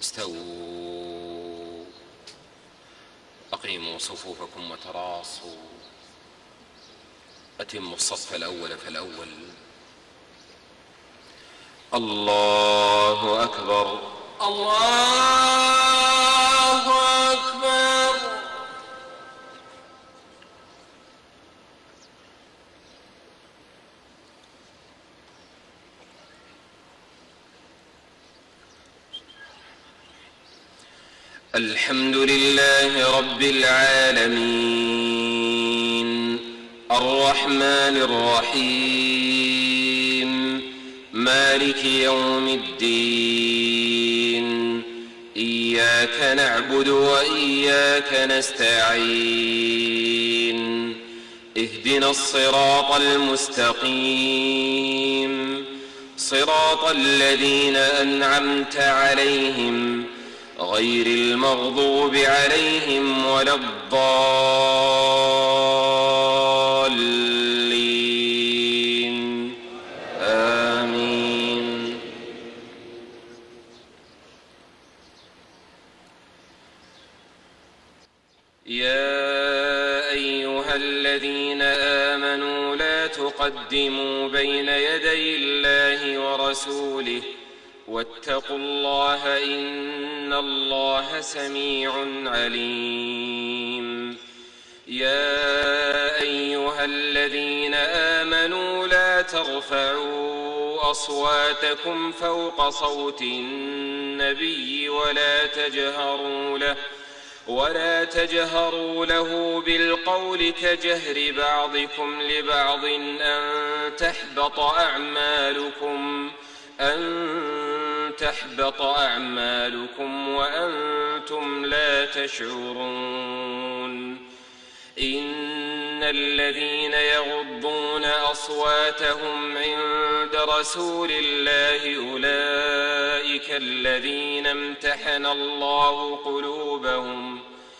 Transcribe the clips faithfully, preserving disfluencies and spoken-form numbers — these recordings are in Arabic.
استووا أقيموا صفوفكم وتراصوا أتموا الصف الأول فالأول. الله أكبر الله أكبر. الحمد لله رب العالمين الرحمن الرحيم مالك يوم الدين إياك نعبد وإياك نستعين اهدنا الصراط المستقيم صراط الذين أنعمت عليهم غير المغضوب عليهم ولا الضالين آمين. يا أيها الذين آمنوا لا تقدموا بين يدي الله ورسوله واتقوا الله إن الله سميع عليم. يا أيها الذين آمنوا لا ترفعوا أصواتكم فوق صوت النبي ولا تجهروا له ولا تجهروا له بالقول كجهر بعضكم لبعض أن تحبط أعمالكم أن تحبط أعمالكم وأنتم لا تشعرون. إن الذين يغضون أصواتهم عند رسول الله أولئك الذين امتحن الله قلوبهم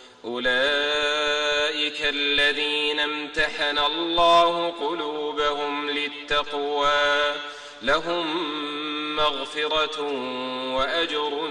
أولئك الذين امتحن الله قلوبهم للتقوى لهم مغفرة وأجر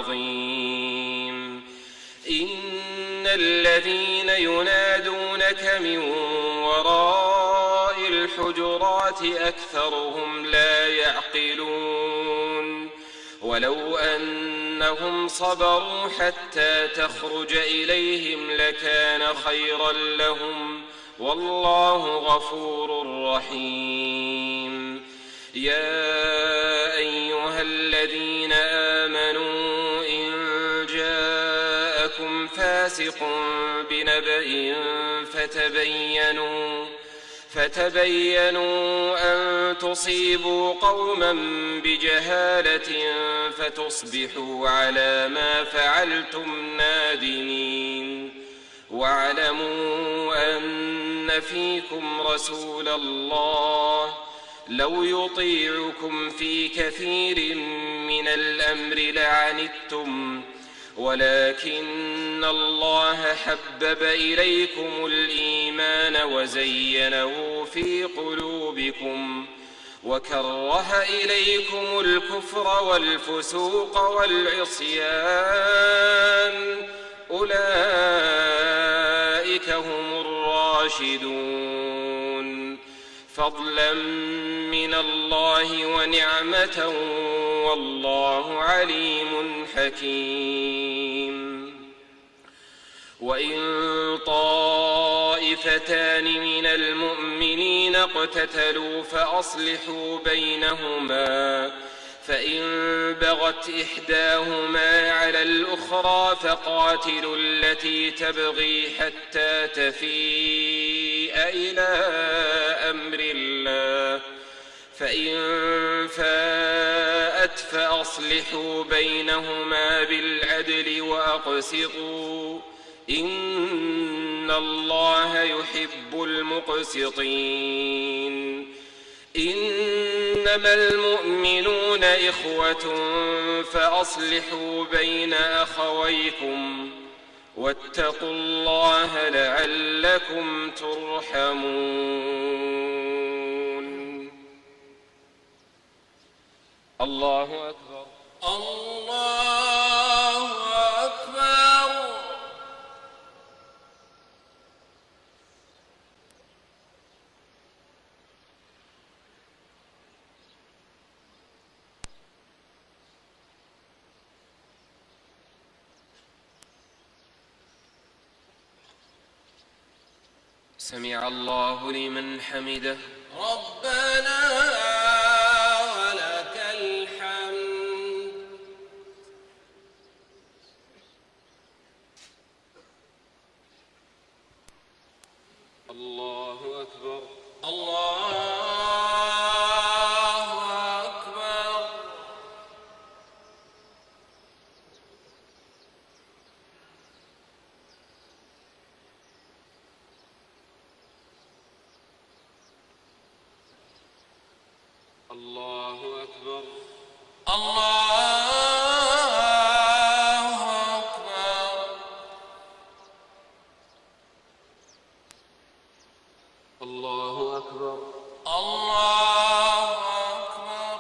عظيم. إن الذين ينادونك من وراء الحجرات أكثرهم لا يعقلون. ولو أنهم صبروا حتى تخرج إليهم لكان خيرا لهم والله غفور رحيم. يا أيها الذين آمنوا إن جاءكم فاسق بنبأ فتبينوا فتبينوا أن تصيبوا قوما بجهالة فتصبحوا على ما فعلتم نادمين. واعلموا أن فيكم رسول الله لو يطيعكم في كثير من الأمر لعنتم ولكن الله حبب إليكم الإيمان وزينه في قلوبكم وكره إليكم الكفر والفسوق والعصيان أولئك هم الراشدون فضلا من الله ونعمة والله عليم حكيم. وإن طائفتان من المؤمنين اقتتلوا فأصلحوا بينهما فإن بغت إحداهما على الأخرى فقاتلوا التي تبغي حتى تفيء إلى أمر الله فإن فاءت فأصلحوا بينهما بالعدل وأقسطوا إن الله يحب المقسطين. إنما المؤمنون إخوة فأصلحوا بين أخويكم واتقوا الله لعلكم ترحمون. الله أكبر. الله سمع الله لمن حمده. ربنا ولك الحمد. الله أكبر. الله أكبر. الله أكبر. الله أكبر. الله أكبر. الله أكبر.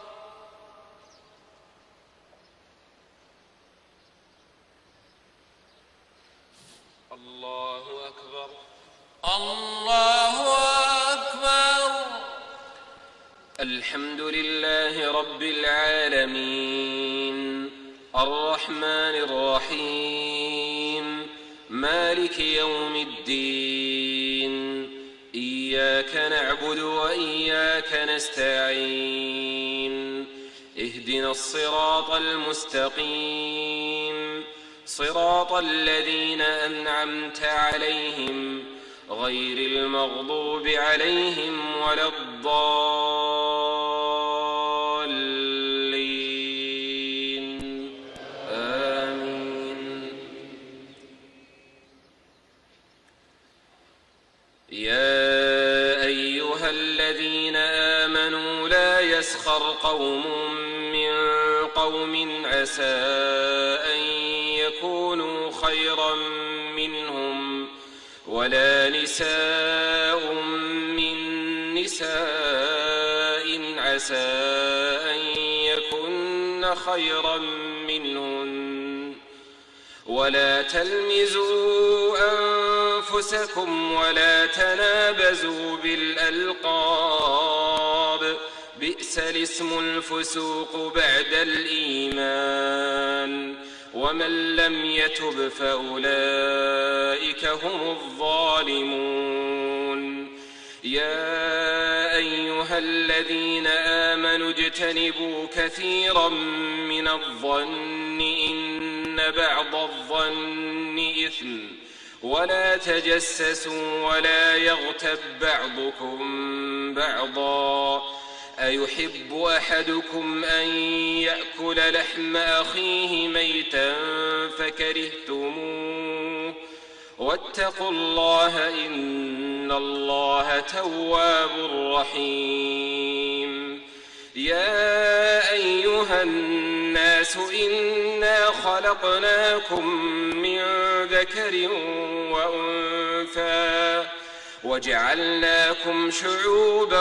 الله أكبر. الله أكبر. الحمد لله رب العالمين الرحمن الرحيم مالك يوم الدين إياك نعبد وإياك نستعين اهدنا الصراط المستقيم صراط الذين أنعمت عليهم غير المغضوب عليهم ولا الضالين آمين. يا أيها الذين آمنوا لا يسخر قوم من قوم عسى أن يكونوا خيرا منهم ولا نساء من نساء عسى أن يكن خيرا منهن ولا تلمزوا أنفسكم ولا تنابزوا بالألقاب بئس الاسم الفسوق بعد الإيمان ومن لم يتب فأولئك هم الظالمون. يا أيها الذين آمنوا اجتنبوا كثيرا من الظن إن بعض الظن إثم ولا تجسسوا ولا يغتب بعضكم بعضا أيحب أحدكم أن يأكل لحم أخيه ميتا فكرهتموه واتقوا الله إن الله تواب رحيم. يا أيها الناس إنا خلقناكم من ذكر وأنثى وجعلناكم شعوبا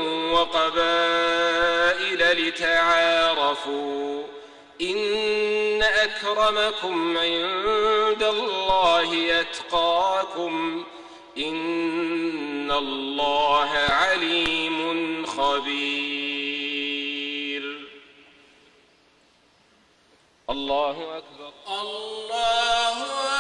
وقبائل لتعارفوا إن أكرمكم عند الله أتقاكم إن الله عليم خبير. الله أكبر. الله